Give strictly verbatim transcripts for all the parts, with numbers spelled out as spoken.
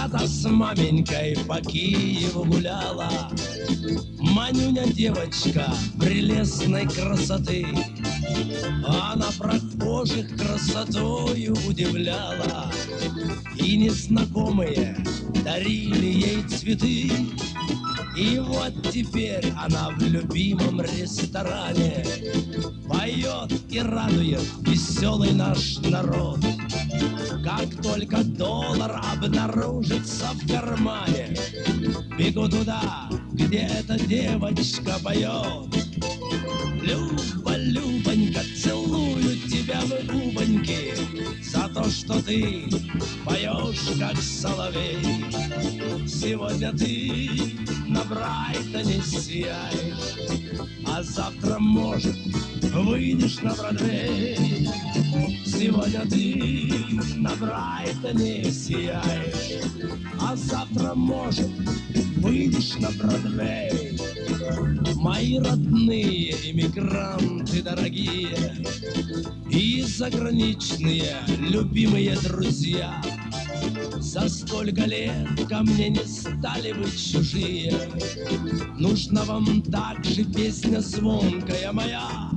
когда-то с маменькой по Киеву гуляла Манюня девочка прелестной красоты. Она прохожих красотою удивляла, и незнакомые дарили ей цветы. И вот теперь она в любимом ресторане поет и радует веселый наш народ. Как только доллар обнаружится в кармане, бегу туда, где эта девочка поет. Люба, Любонька, целую тебя в губоньки за то, что ты поешь, как соловей. Сегодня ты на Брайтоне сияешь, а завтра, может, выйдешь на Бродвей. Сегодня ты на Брайтоне сияешь, а завтра, может, выйдешь на Бродвей. Мои родные иммигранты дорогие и заграничные любимые друзья, за столько лет ко мне не стали быть чужие. Нужна вам также песня звонкая моя.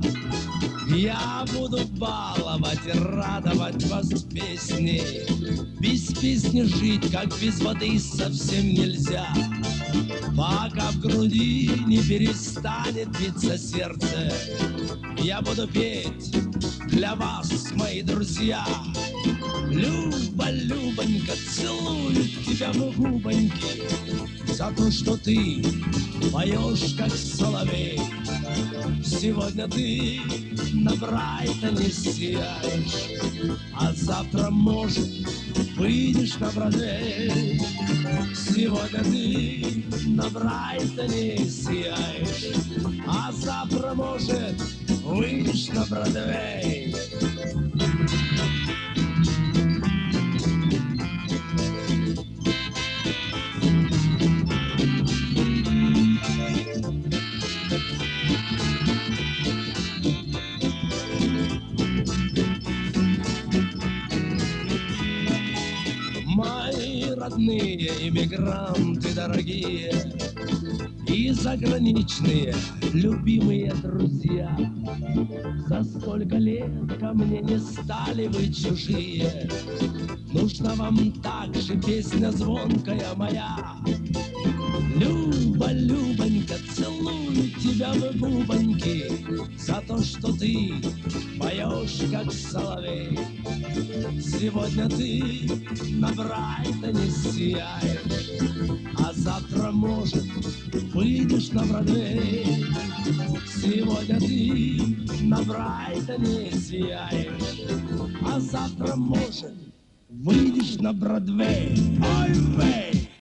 Я буду баловать и радовать вас песней. Без песни жить, как без воды, совсем нельзя. Пока в груди не перестанет биться сердце, я буду петь для вас, мои друзья. Люба, Любонька, целую тебя в губоньки за то, что ты поешь, как соловей. Сегодня ты на Брайтоне сияешь, а завтра, может, выйдешь на Бродвей. Сегодня ты на Брайтоне сияешь, а завтра, может, выйдешь на Бродвей. Мои родные иммигранты дорогие и заграничные любимые друзья, за столько лет ко мне не стали вы чужие. Нужна вам также песня звонкая моя. Люба, Любонька, целую тебя в губоньки за то, что ты поешь, как соловей. Сегодня ты на Брайтоне сияешь, а завтра, может, выйдешь на Бродвей. Сегодня ты на Брайтоне сияешь, а завтра, может, выйдешь на Бродвей. Ой, вей!